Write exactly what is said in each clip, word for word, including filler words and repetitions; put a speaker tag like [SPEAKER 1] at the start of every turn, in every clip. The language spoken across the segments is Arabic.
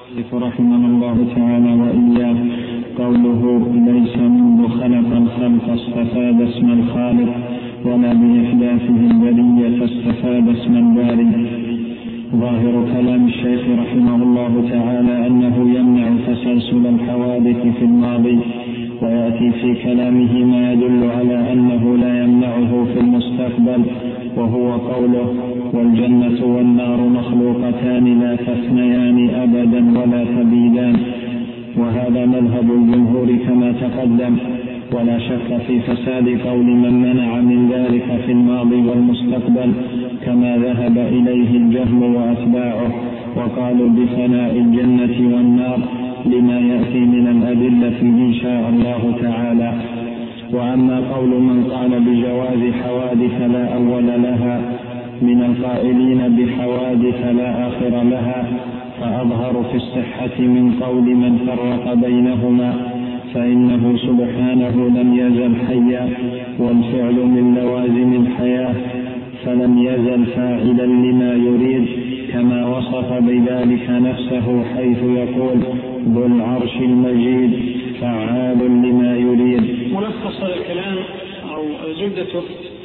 [SPEAKER 1] رحمه الله تعالى وإياه قوله ليس منذ خلق الخلق استفاد اسم الخالق ولا بإحداثه البرية استفاد اسم الباري. ظاهر كلام الشيخ رحمه الله تعالى أنه يمنع تسلسل الحوادث في الماضي، ويأتي في كلامه ما يدل على أنه لا يمنعه في المستقبل، وهو قوله والجنة والنار مخلوقتان لا تفنيان أبدا ولا تبيدان. وهذا مذهب الجمهور كما تقدم، ولا شك في فساد قول من منع من ذلك في الماضي والمستقبل، كما ذهب إليه الجهم وأتباعه وقالوا بفناء الجنة والنار لما يأتي من الأدلة إن شاء الله تعالى. وأما قول من قال بجواز حوادث لا أول لها من القائلين بحوادث لا آخر لها فأظهر في الصحة من قول من فرق بينهما، فإنه سبحانه لم يزل حيا، والفعل من لوازم الحياة، فلم يزل فاعلا لما يريد، كما وصف بذلك نفسه حيث يقول ذو العرش المجيد فعال لما يريد.
[SPEAKER 2] ملخص هذا الكلام أو زبدته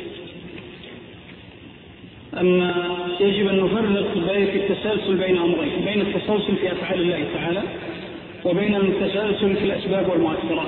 [SPEAKER 2] أن يجب أن نفرق بين التسلسل بين أمرين، بين التسلسل في أفعال الله تعالى وبين التسلسل في الأسباب والمؤثرات.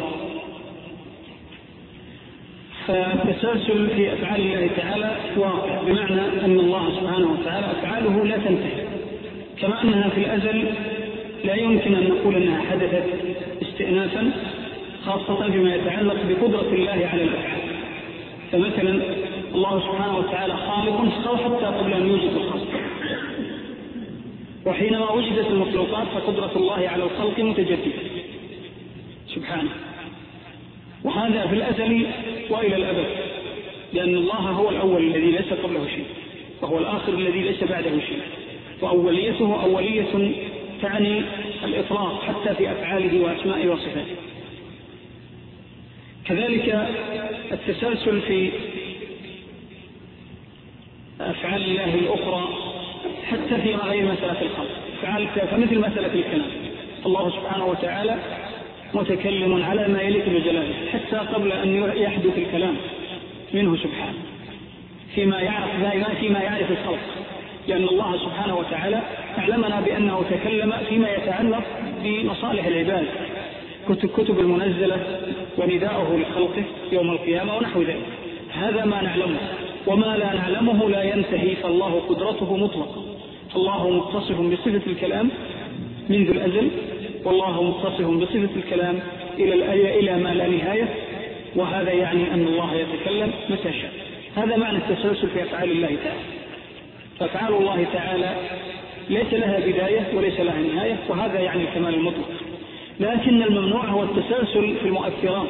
[SPEAKER 2] فالتسلسل في أفعال الله تعالى واقع، بمعنى أن الله سبحانه وتعالى أفعاله لا تنتهي، كما أنها في الأزل لا يمكن أن نقول أنها حدثت استئنافا، خاصة فيما يتعلق بقدرة الله على الأفعال. فمثلا الله سبحانه وتعالى خالق حتى قبل أن يوجد الخلق، وحينما وجدت المخلوقات فقدرة الله على الخلق متجددة سبحانه، وهذا في الأزل وإلى الأبد، لأن الله هو الأول الذي ليس قبله شيء، وهو الآخر الذي ليس بعده شيء، وأوليته أولية تعني الإطلاق حتى في أفعاله وأسمائه وصفاته. كذلك التسلسل في أفعال الله الأخرى حتى في غير مسألة الخلق، فمثل مسألة الكلام، الله سبحانه وتعالى متكلم على ما يليق بجلاله حتى قبل أن يحدث الكلام منه سبحانه فيما يعرف فيما يعرف الخلق، لأن الله سبحانه وتعالى أعلمنا بأنه تكلم فيما يتعلق بمصالح العباد، كتب المنزلة ونداؤه لخلقه يوم القيامة ونحو ذلك. هذا ما نعلمه، وما لا نعلمه لا ينتهي، فالله قدرته مطلقة. الله متصف بصفة الكلام منذ الأزل، والله متصف بصفة الكلام إلى إلى ما لا نهاية، وهذا يعني أن الله يتكلم متى شاء. هذا معنى التسلسل في أفعال الله تعالى. فأفعال الله تعالى ليس لها بداية وليس لها نهاية، وهذا يعني الكمال المطلق. لكن الممنوع هو التسلسل في المؤثرات،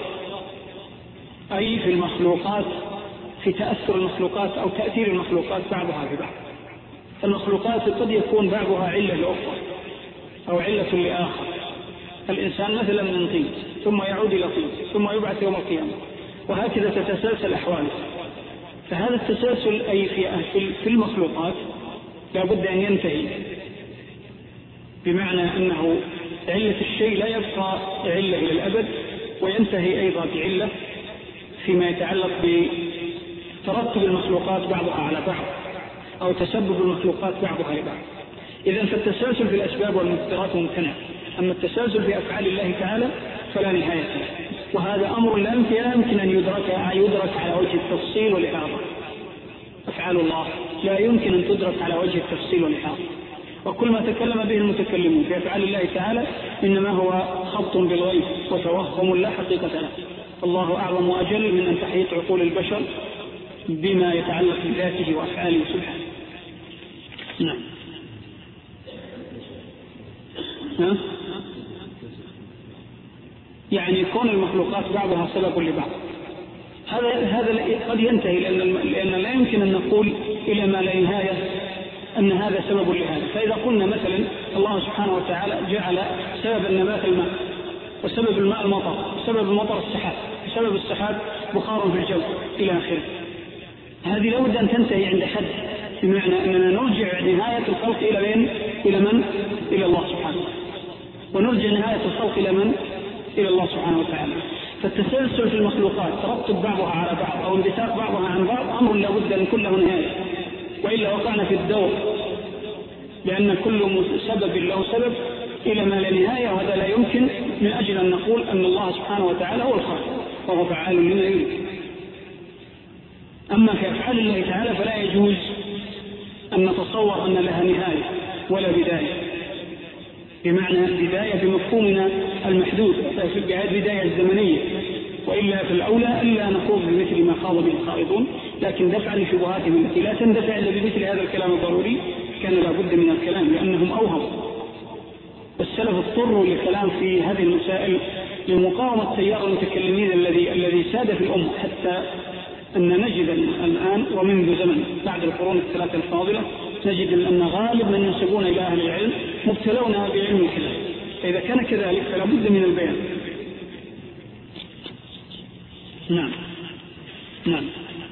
[SPEAKER 2] أي في المخلوقات، في تأثر المخلوقات أو تأثير المخلوقات بعضها في بعض. المخلوقات قد يكون بعضها علة لأخرى أو علة لآخر. الإنسان مثلا من طين ثم يعود إلى طين ثم يبعث يوم القيامة، وهكذا تتسلسل أحواله. فهذا التسلسل أي في المخلوقات لا بد أن ينتهي، بمعنى أنه علة الشيء لا يبقى علة إلى الأبد، وينتهي أيضا بعلة فيما يتعلق بترتب المخلوقات بعضها على بعض أو تسبب المخلوقات بعضها لبعض. إذن فالتسلسل في الأسباب والمؤثرات ممتنع، أما التسلسل في أفعال الله تعالى فلا نهاية له، وهذا أمر لا يمكن أن يدرك, يدرك على وجه التفصيل والإحاطة. أفعال الله لا يمكن أن تدرك على وجه التفصيل والإحاطة، وكل ما تكلم به المتكلمون في أفعال الله تعالى إنما هو خبط بالغيب وتوهم لا حقيقة له. الله أعظم وأجل من أن تحيط عقول البشر بما يتعلق بذاته وأفعاله سبحانه. نعم. ها؟ يعني يكون المخلوقات بعضها سبب لبعض، هذا هذا قد ينتهي، لأن لأن لا يمكن أن نقول إلى ما لا نهاية أن هذا سبب لهذا. فإذا قلنا مثلا الله سبحانه وتعالى جعل سبب النبات الماء، وسبب الماء المطر، وسبب المطر السحاب، وسبب السحاب بخار في الجو إلى آخره، هذه لابد أن تنتهي عند حد، بمعنى أننا نرجع نهاية الخلق إلى من؟ إلى من؟ إلى الله سبحانه. ونرجع نهاية الخلق إلى من؟ إلى الله سبحانه وتعالى. فالتسلسل في المخلوقات ترتب بعضها على بعض أو انبثاق بعضها عن بعض أمر لا بد أن يكون له نهاية، وإلا وقعنا في الدور، لأن كل سبب له سبب إلى ما لا نهاية، وهذا لا يمكن من أجل أن نقول أن الله سبحانه وتعالى هو الخالق وهو فعال لما يريد. أما في أفعال الله تعالى فلا يجوز أن نتصور أن لها نهاية ولا بداية، بمعنى بداية بمفهومنا المحدود، بداية الزمنية، وإلا في الأولى ألا نخوض بمثل ما خاض به الخائضون، لكن دفعا لشبهاتهم التي لا تندفع إلا بمثل هذا الكلام الضروري كان لا بد من الكلام، لأنهم أوهموا. والسلف اضطروا للكلام في هذه المسائل لمقاومة تيار المتكلمين الذي الذي ساد في الأمة، حتى أن نجد الآن ومنذ زمن بعد القرون الثلاثة الفاضلة نجد أن غالب من ينسبون إلى أهل العلم مبتلون بعلم الكلام، فإذا كان كذلك فلا بد من البيان. نعم نعم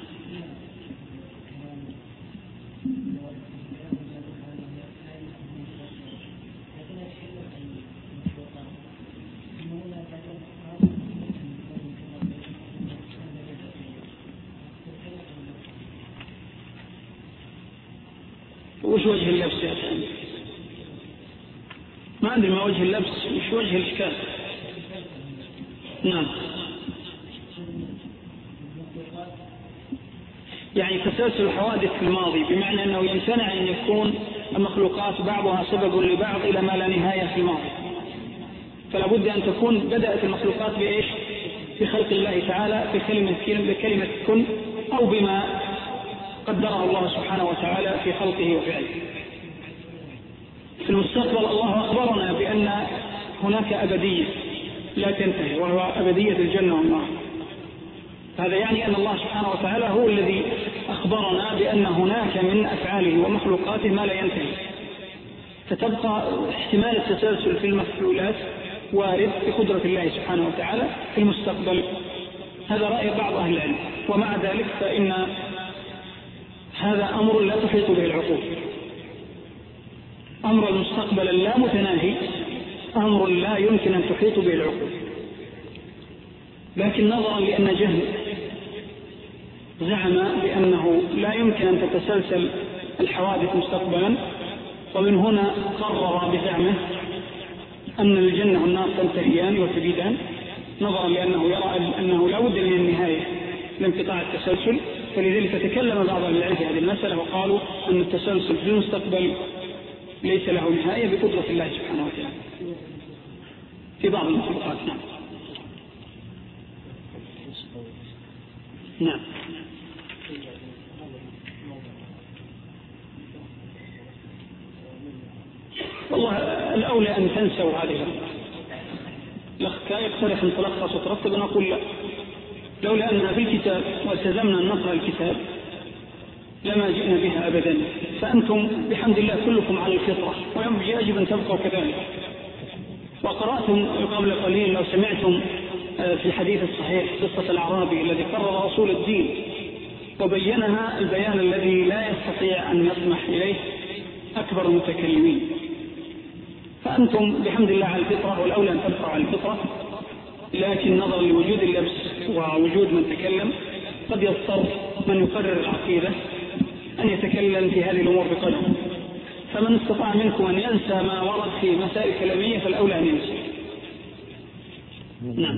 [SPEAKER 2] وش وجه اللبس يا أخي؟ ما أدري ما وجه اللبس، وش وجه الإشكال؟ نعم، يعني تسلسل الحوادث في الماضي، بمعنى أنه يمتنع أن يكون المخلوقات بعضها سبب لبعض إلى ما لا نهاية في الماضي، فلا بد أن تكون بدأت المخلوقات بإيش؟ بخلق الله تعالى بكلمة بكلمة كن، أو بما قدره الله سبحانه وتعالى في خلقه وفعله. في المستقبل الله أخبرنا بأن هناك أبدية لا تنتهي، وهو أبدية الجنة والنار. هذا يعني أن الله سبحانه وتعالى هو الذي أخبرنا بأن هناك من أفعاله ومخلوقاته ما لا ينتهي، فتبقى احتمال التسلسل في المفعولات وارد بقدرة الله سبحانه وتعالى في المستقبل. هذا رأي بعض أهل العلم، ومع ذلك فإن هذا أمر لا تحيط به العقول. أمر المستقبل اللا متناهي أمر لا يمكن أن تحيط به العقول، لكن نظرا لأن جهل زعم بأنه لا يمكن أن تتسلسل الحوادث مستقبلا، ومن هنا قرر بزعمه أن الجنة والنار تنتهيان وتبيدان، نظرا لأنه يرى أنه لا بد من النهاية لانقطاع التسلسل. فلذلك تكلم بعض العلماء في هذه المسألة وقالوا أن التسلسل في المستقبل ليس له نهاية بقدرة الله سبحانه وتعالى في بعض المخلوقات. نعم نعم والله الأولى أن تنسوا هذه الأخ يقترح أن تلخص وترتب، نقول لا، لولا أنها في الكتاب والتزمنا أن نقرأ الكتاب لما جئنا بها أبدا. فأنتم بحمد الله كلكم على الفطرة، ويجب أن تبقوا كذلك. وقرأتم قبل قليل لو سمعتم في الحديث الصحيح قصة الأعرابي الذي قرر أصول الدين وبينها البيان الذي لا يستطيع أن يطمح إليه أكبر المتكلمين. فأنتم بحمد الله على الفطرة، والأولى أن تبقوا على الفطرة، لكن نظرا لوجود اللبس ووجود من تكلم قد يضطر من يقرر العقيدة أن يتكلم في هذه الأمور بقدر. فمن استطاع منكم أن ينسى ما ورد في مسائل كلامية فالأولى أن ينسى. نعم.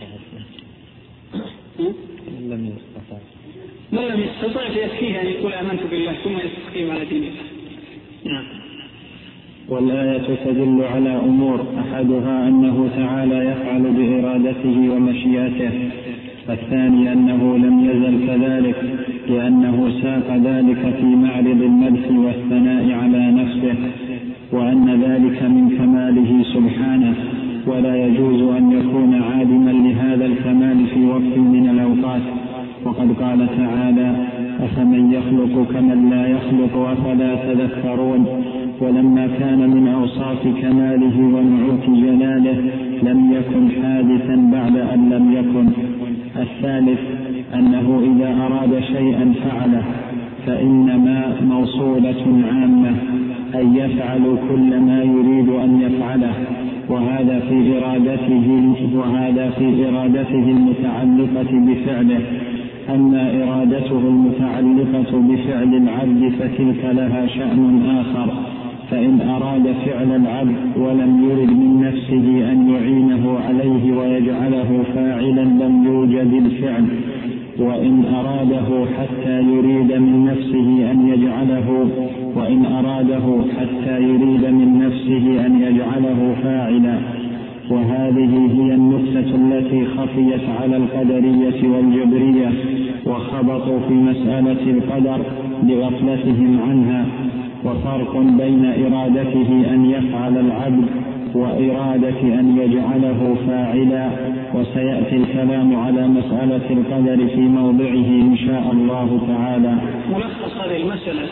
[SPEAKER 1] من لم يستطع
[SPEAKER 2] من لم يستطع فيكفيه أن يقول آمنت بالله ثم يستقيم على دين الله. نعم.
[SPEAKER 1] والآية تدل على أمور، أحدها أنه تعالى يفعل بإرادته ومشيئته، الثاني أنه لم يزل كذلك لأنه ساق ذلك في معرض المدح والثناء على نفسه، وأن ذلك من كماله سبحانه، ولا يجوز أن يكون عادما لهذا الكمال في وقت من الأوقات. وقد قال تعالى: أفمن يخلق كمن لا يخلق أفلا تذكرون. ولما كان من أوصاف كماله ونعوت جلاله لم يكن حادثا بعد أن لم يكن. الثالث أنه إذا أراد شيئا فعله فإنما موصولة عامة، أي يفعل كل ما يريد أن يفعله، وهذا في إرادته وهذا في إرادته المتعلقة بفعله. أما إرادته المتعلقة بفعل العبد فتلك لها شأن آخر، فإن أراد فعل العبد ولم يرد من نفسه أن يعينه عليه ويجعله فاعلا لم يوجد الفعل، وإن أراده حتى يريد من نفسه أن يجعله وإن أراده حتى يريد من نفسه أن يجعله فاعلا. وهذه هي النكتة التي خفيت على القدرية والجبرية وخبطوا في مسألة القدر لغفلتهم عنها. وفرق بين إرادته أن يفعل العبد وإرادة أن يجعله فاعلا، وسيأتي الكلام على مسألة القدر في موضعه إن شاء الله تعالى.
[SPEAKER 2] ملخص هذه المسألة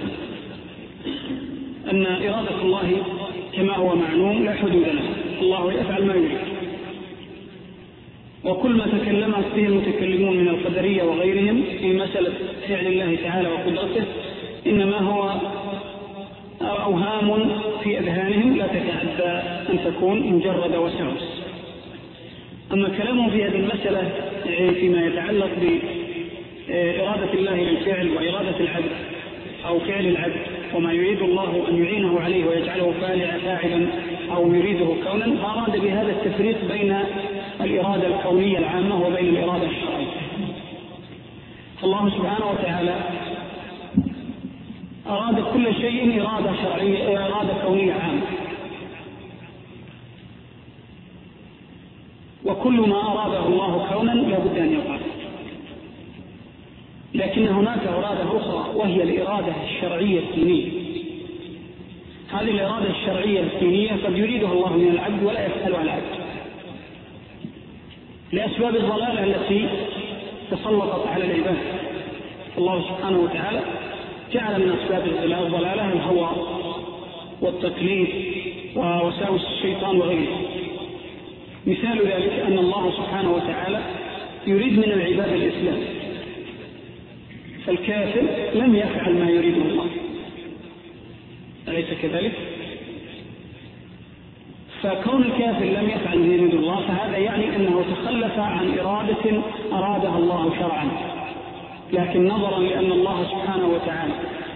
[SPEAKER 2] أن إرادة الله كما هو معلوم لا حدود له، الله يفعل ما يريد، وكل ما تكلمت به المتكلمون من القدرية وغيرهم في مسألة فعل الله تعالى وقدرته إنما هو أوهام في أذهانهم لا تتعدى أن تكون مجرد وسوس. أما كلامهم في هذه المسألة فيما يتعلق بإرادة الله للفعل وإرادة العبد أو فعل العبد وما يريد الله أن يعينه عليه ويجعله فاعلا أو يريده كونا، فأراد بهذا التفريق بين الإرادة الكونية العامة وبين الإرادة الشرعية. الله سبحانه وتعالى أراد كل شيء إرادة شرعية إرادة كونية عامة، وكل ما أراده الله كونا لا بد أن يقع. لكن هناك إرادة أخرى وهي الإرادة الشرعية الدينية. هذه الإرادة الشرعية الدينية قد يريدها الله من العبد ولا يفعلها العبد لأسباب الضلالة التي تسلطت على العباد. الله سبحانه وتعالى جعل من أسباب الضلالة الهوى والتقليد ووساوس الشيطان وغيره. مثال ذلك أن الله سبحانه وتعالى يريد من العباد الإسلام، فالكافر لم يفعل ما يريده الله، أليس كذلك؟ فكون الكافر لم يفعل ما يريد الله فهذا يعني أنه تخلف عن إرادة أرادها الله شرعا. لكن نظرا لأن الله سبحانه وتعالى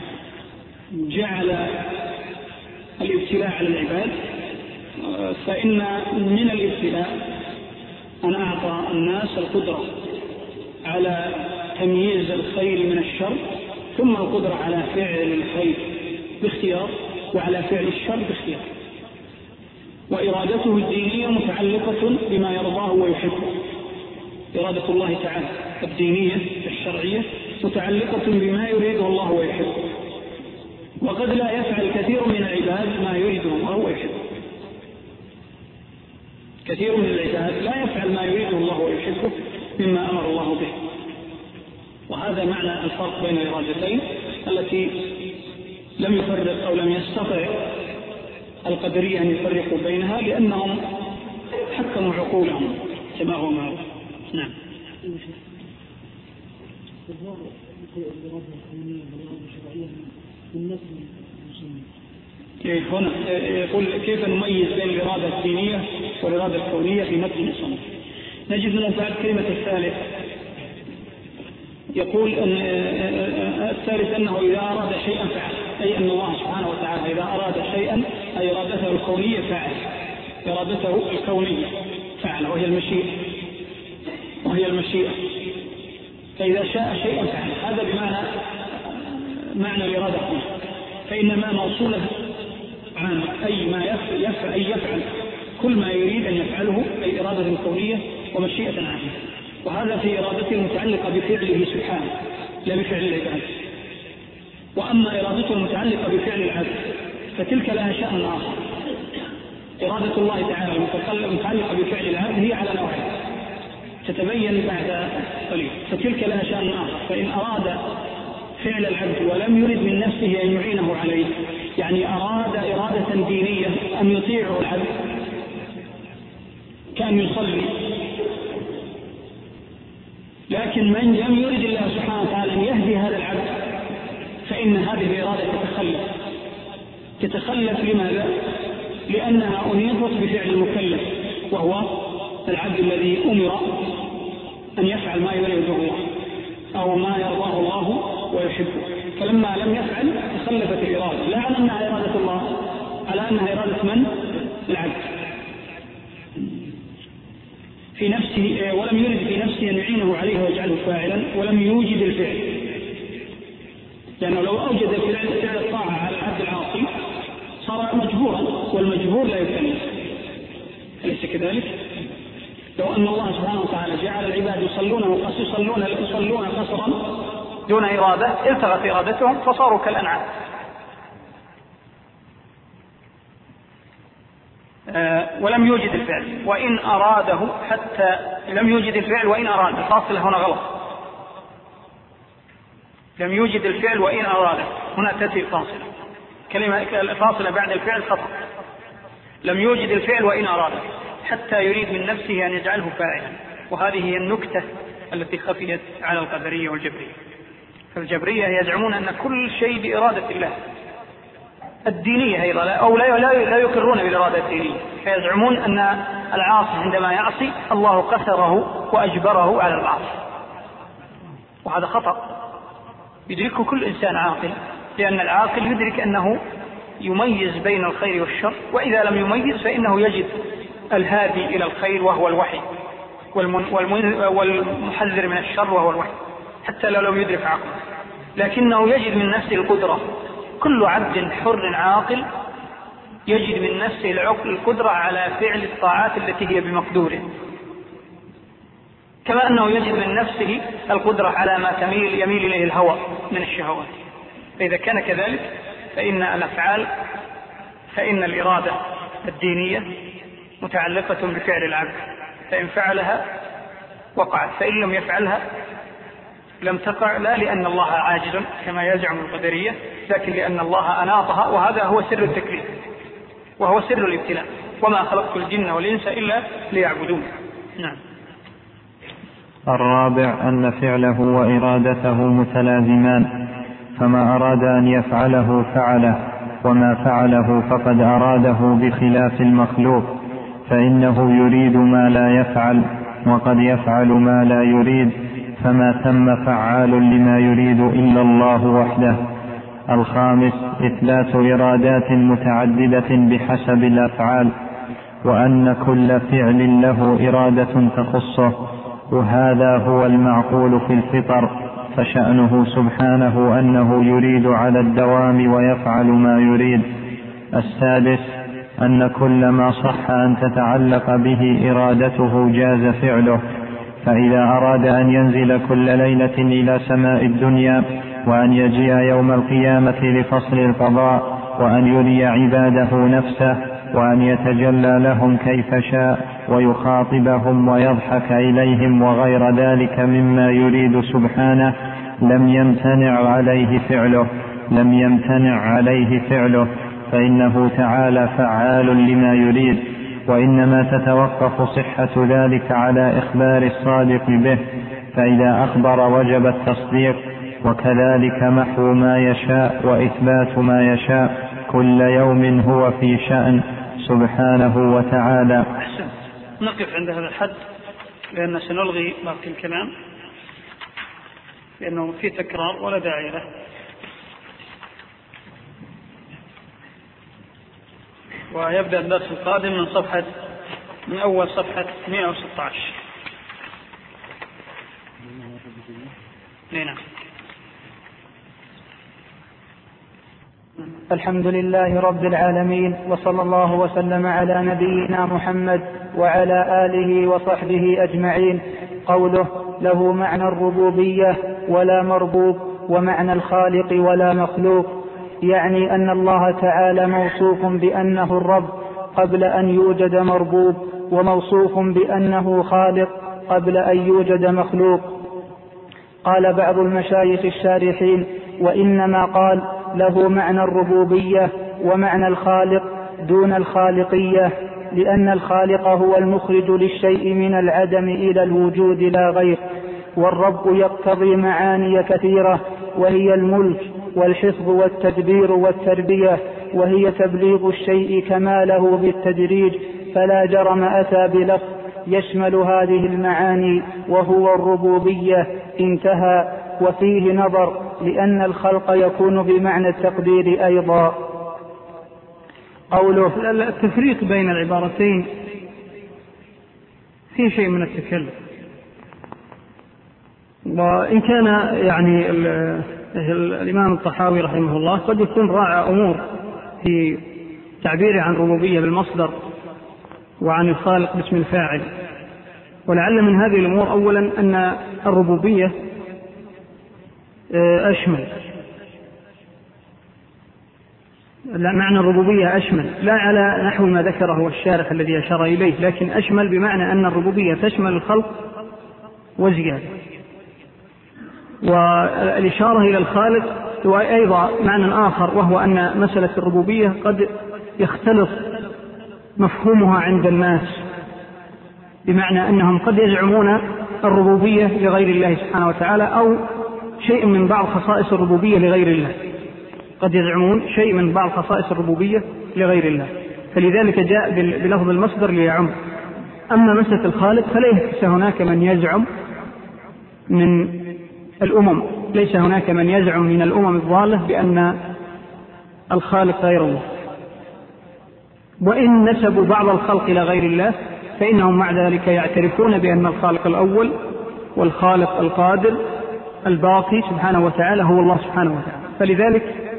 [SPEAKER 2] جعل الابتلاء على العباد، فإن من الابتلاء أن أعطى الناس القدرة على تمييز الخير من الشر، ثم القدرة على فعل الخير باختيار وعلى فعل الشر باختيار. وإرادته الدينية متعلقة بما يرضاه ويحبه. إرادة الله تعالى الدينية الشرعية متعلقة بما يريده الله ويحبه، وقد لا يفعل كثير من العباد ما يريده الله ويحبه. كثير من العباد لا يفعل ما يريده الله ويحبه مما أمر الله به. وهذا معنى الفرق بين الإرادتين التي لم يفرق أو لم يستطع القدرية أن يفرقوا بينها لأنهم حكموا عقولهم كما هو معروف. نعم. هنا يقول كيف نميز بين الإرادة الدينية والإرادة الكونية في متن المصنف. نجد من بعد كلمة الثالث يقول أن الثالث أنه إذا أراد شيئا فعل، أي أن الله سبحانه وتعالى إذا أراد شيئا أي إرادته الكونية فعل، إرادته الكونية فعل وهي المشيئة وهي المشيئة فإذا شاء شيئا فعل. هذا بمعنى معنى الإرادة هنا، فإنما موصولة عام أي ما يفعل, يفعل أي يفعل كل ما يريد أن يفعله أي إرادة كونية ومشيئة عامة. وهذا في إرادته المتعلقة بفعله سبحانه لا بفعل العباد. وأما إرادته المتعلقة بفعل العبد فتلك لها شأن آخر. إرادة الله تعالى المتعلقة بفعل العبد هي على نوعين تتبين بعد قليل، فتلك لها شأن آخر. فإن أراد فعل العبد ولم يرد من نفسه أن يعينه عليه، يعني أراد إرادة دينية أن يطيعه العبد كان يصلي، لكن من لم يرد الله سبحانه وتعالى أن يهدي هذا العبد فإن هذه الإرادة تتخلف. تتخلف لماذا؟ لأنها أنيطت بفعل المكلف، وهو العبد الذي أمر أن يفعل ما يريده الله أو ما يرضاه الله ويحبه، فلما لم يفعل تخلفت الإرادة، لا على أنها إرادة الله، على أنها إرادة من؟ العبد في نفسه، ولم يرد في نفسه أن يعينه عليه ويجعله فاعلا، ولم يوجد الفعل، لأنه لو أوجد فعل الطاعة على العبد العاصي صار مجبورا، والمجبور لا يكلف، أليس كذلك؟ لو أن الله سبحانه وتعالى جعل العباد يصلون يصلون يصلون قصرا دون إرادة التغت إرادتهم فصاروا كالأنعام. أه ولم يوجد الفعل وإن أراده، حتى لم يوجد الفعل وإن أراد، الفاصلة هنا غلط، لم يوجد الفعل وإن أراده، هنا تأتي الفاصلة، كلمة الفاصلة بعد الفعل خطأ، لم يوجد الفعل وإن أراده حتى يريد من نفسه أن يجعله فاعلا، وهذه هي النكتة التي خفيت على القدرية والجبرية. فالجبرية يزعمون أن كل شيء بإرادة الله الدينية أيضا، أو لا لا يقرون بالإرادة الدينية، فيزعمون أن العاصي عندما يعصي الله قسره وأجبره على العاصي، وهذا خطأ يدركه كل إنسان عاقل، لأن العاقل يدرك أنه يميز بين الخير والشر، وإذا لم يميز فإنه يجد الهادي إلى الخير وهو الوحي، والمحذر من الشر وهو الوحي، حتى لو لم يدرك عقله، لكنه يجد من نفسه القدرة. كل عبد حر عاقل يجد من نفسه القدرة على فعل الطاعات التي هي بمقدوره، كما أنه يجد من نفسه القدرة على ما تميل يميل إليه الهوى من الشهوات. فإذا كان كذلك فإن الأفعال فإن الإرادة الدينية متعلقة بفعل العبد، فإن فعلها وقعت، فإن لم يفعلها لم تقع، لا لأن الله عاجز كما يزعم القدرية، لكن لأن الله أناطها، وهذا هو سر التكليف وهو سر الابتلاء، وما خلقت الجن والإنس إلا ليعبدون. نعم.
[SPEAKER 1] الرابع أن فعله وإرادته متلازمان، فما أراد أن يفعله فعله، وما فعله فقد أراده بخلاف المخلوق، فإنه يريد ما لا يفعل وقد يفعل ما لا يريد، فما ثم فعال لما يريد إلا الله وحده. الخامس إثبات إرادات متعددة بحسب الأفعال، وأن كل فعل له إرادة تخصه، وهذا هو المعقول في الفطر، فشأنه سبحانه أنه يريد على الدوام ويفعل ما يريد. السادس أن كل ما صح أن تتعلق به إرادته جاز فعله، فإذا أراد أن ينزل كل ليلة إلى سماء الدنيا، وأن يجيء يوم القيامة لفصل القضاء، وأن يري عباده نفسه، وأن يتجلى لهم كيف شاء ويخاطبهم ويضحك إليهم وغير ذلك مما يريد سبحانه، لم يمتنع عليه فعله لم يمتنع عليه فعله فإنه تعالى فعال لما يريد، وإنما تتوقف صحة ذلك على إخبار الصادق به، فإذا أخبر وجب التصديق، وكذلك محو ما يشاء وإثبات ما يشاء، كل يوم هو في شأن سبحانه وتعالى.
[SPEAKER 2] أحسن. نقف عند هذا الحد، لأن سنلغي باقي الكلام لأنه في تكرار ولا داعي له. ويبدأ الدرس القادم من صفحة من أول صفحة مئة وستة عشر. نعم.
[SPEAKER 3] الحمد لله رب العالمين، وصلى الله وسلم على نبينا محمد وعلى آله وصحبه أجمعين. قوله له معنى الربوبية ولا مربوب، ومعنى الخالق ولا مخلوق، يعني أن الله تعالى موصوف بأنه الرب قبل أن يوجد مربوب، وموصوف بأنه خالق قبل أن يوجد مخلوق. قال بعض المشايخ الشارحين: وإنما قال له معنى الربوبية ومعنى الخالق دون الخالقية، لأن الخالق هو المخرج للشيء من العدم إلى الوجود لا غير، والرب يقتضي معاني كثيرة، وهي الملك والحفظ والتدبير والتربية، وهي تبليغ الشيء كماله بالتدريج فلا جرم أتى بلفظ يشمل هذه المعاني وهو الربوبية، انتهى. وفيه نظر، لأن الخلق يكون بمعنى التقدير أيضا.
[SPEAKER 2] قوله التفريق بين العبارتين فيه شيء من التكلف، وإن كان يعني الإمام الطحاوي رحمه الله قد يكون راعى أمور في تعبيره عن ربوبية بالمصدر وعن الخالق باسم الفاعل، ولعل من هذه الأمور أولا أن الربوبية أشمل، معنى الربوبية أشمل لا على نحو ما ذكره الشارح الذي أشار إليه، لكن أشمل بمعنى أن الربوبية تشمل الخلق وزيادة. والإشارة إلى الخالق هو أيضا معنى آخر، وهو أن مسألة الربوبية قد يختلط مفهومها عند الناس، بمعنى أنهم قد يزعمون الربوبية لغير الله سبحانه وتعالى أو شيء من بعض خصائص الربوبية لغير الله، قد يزعمون شيء من بعض خصائص الربوبية لغير الله، فلذلك جاء بلفظ المصدر ليعم. أما مسألة الخالق فليس هناك من يزعم من الأمم، ليس هناك من يزعم من الأمم الضالة بأن الخالق غير الله، وإن نسبوا بعض الخلق إلى غير الله فإنهم مع ذلك يعترفون بأن الخالق الأول والخالق القادر الباقي سبحانه وتعالى هو الله سبحانه وتعالى. فلذلك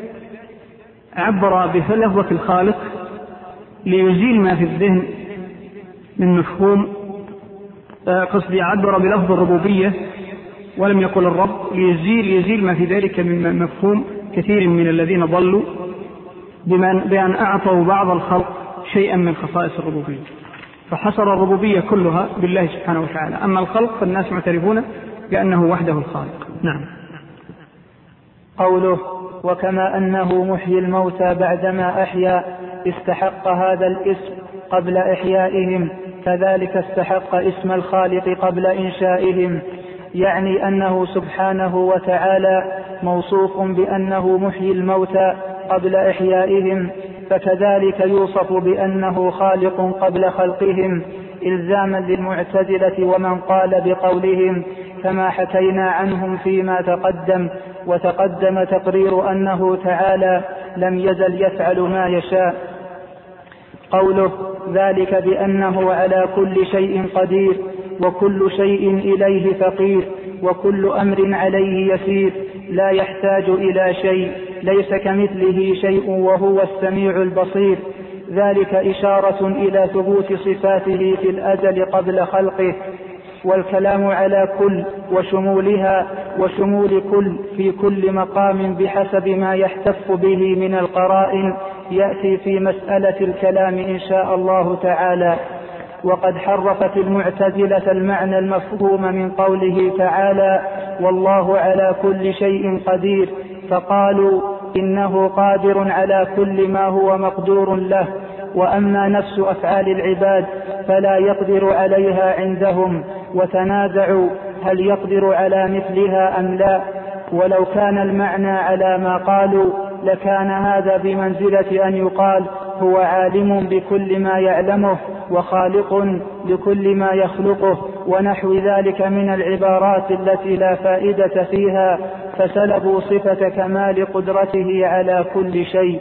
[SPEAKER 2] عبر بلفظة الخالق ليزيل ما في الذهن من مفهوم، قصدي عبر بلفظ الربوبية ولم يقل الرب، ليزيل يزيل ما في ذلك من مفهوم كثير من الذين ضلوا بأن أعطوا بعض الخلق شيئا من خصائص الربوبية، فحصر الربوبية كلها بالله سبحانه وتعالى. أما الخلق فالناس معترفون بأنه وحده الخالق. نعم.
[SPEAKER 3] قوله وكما أنه محيي الموتى بعدما أحيا استحق هذا الاسم قبل إحيائهم، كذلك استحق اسم الخالق قبل إنشائهم، يعني أنه سبحانه وتعالى موصوف بأنه محيي الموتى قبل إحيائهم، فكذلك يوصف بأنه خالق قبل خلقهم، إلزاما للمعتزلة ومن قال بقولهم كما حكينا عنهم فيما تقدم. وتقدم تقرير أنه تعالى لم يزل يفعل ما يشاء. قوله ذلك بأنه على كل شيء قدير وكل شيء إليه فقير وكل أمر عليه يسير، لا يحتاج إلى شيء، ليس كمثله شيء وهو السميع البصير. ذلك إشارة إلى ثبوت صفاته في الأزل قبل خلقه. والكلام على كل وشمولها وشمول كل في كل مقام بحسب ما يحتف به من القرائن يأتي في مسألة الكلام إن شاء الله تعالى. وقد حرفت المعتزلة المعنى المفهوم من قوله تعالى والله على كل شيء قدير، فقالوا إنه قادر على كل ما هو مقدور له، وأما نفس أفعال العباد فلا يقدر عليها عندهم، وتنازعوا هل يقدر على مثلها أم لا. ولو كان المعنى على ما قالوا لكان هذا بمنزلة أن يقال هو عالم بكل ما يعلمه وخالق لكل ما يخلقه ونحو ذلك من العبارات التي لا فائدة فيها، فسلبوا صفة كمال قدرته على كل شيء.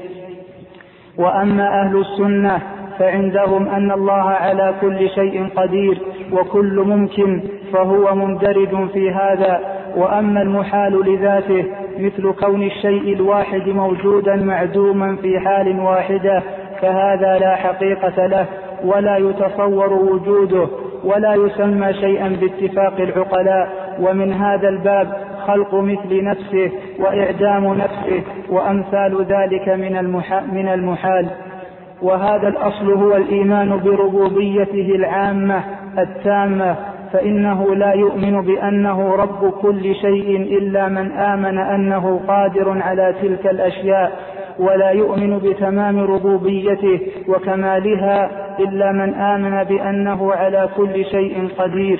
[SPEAKER 3] وأما أهل السنة فعندهم أن الله على كل شيء قدير وكل ممكن فهو مندرج في هذا. وأما المحال لذاته مثل كون الشيء الواحد موجودا معدوما في حال واحدة فهذا لا حقيقة له ولا يتصور وجوده ولا يسمى شيئا باتفاق العقلاء. ومن هذا الباب خلق مثل نفسه وإعدام نفسه وأمثال ذلك من المحال. وهذا الأصل هو الإيمان بربوبيته العامة التامة، فإنه لا يؤمن بأنه رب كل شيء إلا من آمن أنه قادر على تلك الأشياء، ولا يؤمن بتمام ربوبيته وكمالها إلا من آمن بأنه على كل شيء قدير.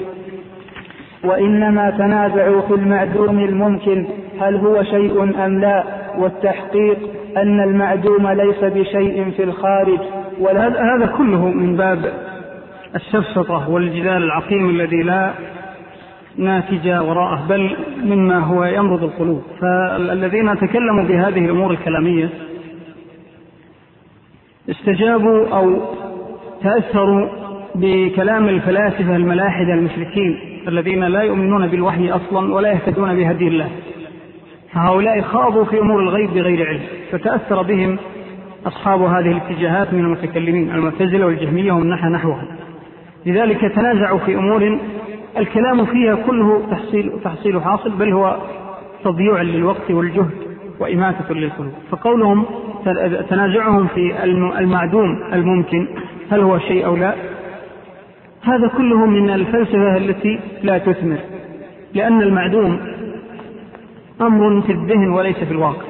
[SPEAKER 3] وإنما تنازعوا في المعدوم الممكن هل هو شيء أم لا، والتحقيق أن المعدوم ليس بشيء في الخارج
[SPEAKER 2] وهذا كله من باب السفسطة والجدال العقيم الذي لا ناتج وراءه، بل مما هو يمرض القلوب. فالذين تكلموا بهذه الأمور الكلامية استجابوا أو تأثروا بكلام الفلاسفة الملاحدة المشركين الذين لا يؤمنون بالوحي أصلا ولا يهتدون بهدي الله، فهؤلاء خاضوا في أمور الغيب بغير علم، فتأثر بهم أصحاب هذه الاتجاهات من المتكلمين المعتزلة والجهمية ومن نحى نحوها. لذلك تنازعوا في أمور الكلام فيها كله تحصيل, تحصيل حاصل، بل هو تضييع للوقت والجهد وإماتة للقلوب. فقولهم تنازعهم في المعدوم الممكن هل هو شيء أو لا، هذا كله من الفلسفة التي لا تثمر، لأن المعدوم أمر في الذهن وليس في الواقع.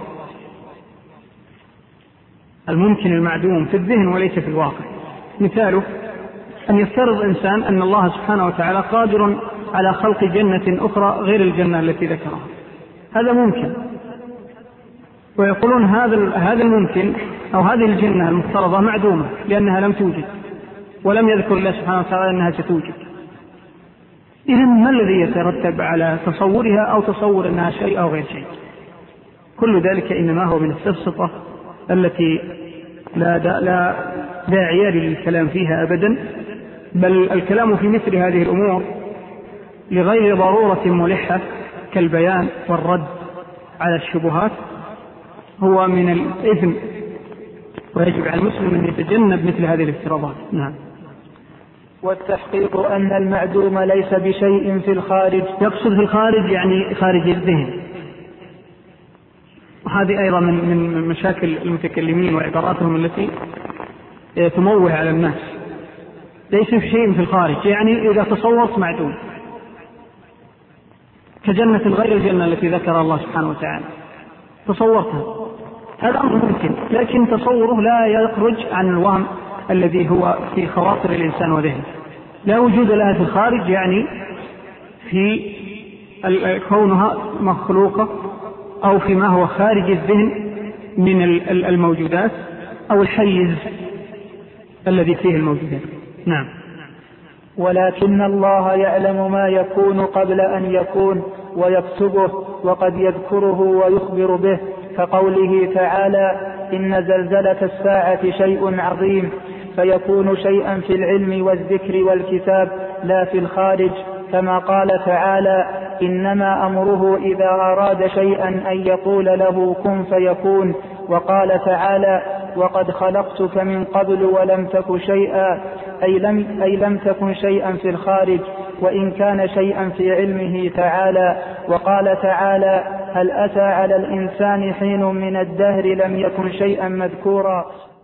[SPEAKER 2] الممكن المعدوم في الذهن وليس في الواقع. مثاله أن يفترض إنسان أن الله سبحانه وتعالى قادر على خلق جنة أخرى غير الجنة التي ذكرها، هذا ممكن، ويقولون هذا هذا الممكن أو هذه الجنة المفترضة معدومة لأنها لم توجد، ولم يذكر الله سبحانه وتعالى أنها ستوجد. إذن ما الذي يترتب على تصورها أو تصور أنها شيء أو غير شيء؟ كل ذلك إنما هو من السفسطة التي لا, دا لا داعي للكلام فيها أبدا، بل الكلام في مثل هذه الأمور لغير ضرورة ملحة كالبيان والرد على الشبهات هو من الإثم، ويجب على المسلم أن يتجنب مثل هذه الافتراضات. نعم.
[SPEAKER 3] والتحقيق أن المعدوم ليس بشيء في الخارج.
[SPEAKER 2] يقصد في الخارج يعني خارج الذهن، وهذه أيضا من من مشاكل المتكلمين وعباراتهم التي تموه على الناس. ليس في شيء في الخارج يعني إذا تصورت معدوم كجنة غير الجنة التي ذكر الله سبحانه وتعالى، تصورتها، هذا أمر ممكن، لكن تصوره لا يخرج عن الوهم الذي هو في خواطر الإنسان وذهنه. لا وجود لها في الخارج يعني في كونها مخلوقة أو فيما هو خارج الذهن من الموجودات أو الحيز الذي فيه الموجودات. نعم.
[SPEAKER 3] ولكن الله يعلم ما يكون قبل أن يكون ويكتبه، وقد يذكره ويخبر به، كقوله تعالى: إن زلزلة الساعة شيء عظيم، فيكون شيئا في العلم والذكر والكتاب لا في الخارج، كما قال تعالى: إنما أمره إذا أراد شيئا أن يقول له كن فيكون. وقال تعالى: وقد خلقتك من قبل ولم تك شيئا، أي لم, أي لم تكن شيئا في الخارج، وإن كان شيئا في علمه تعالى. وقال تعالى: هل أتى على الإنسان حين من الدهر لم يكن شيئا مذكورا.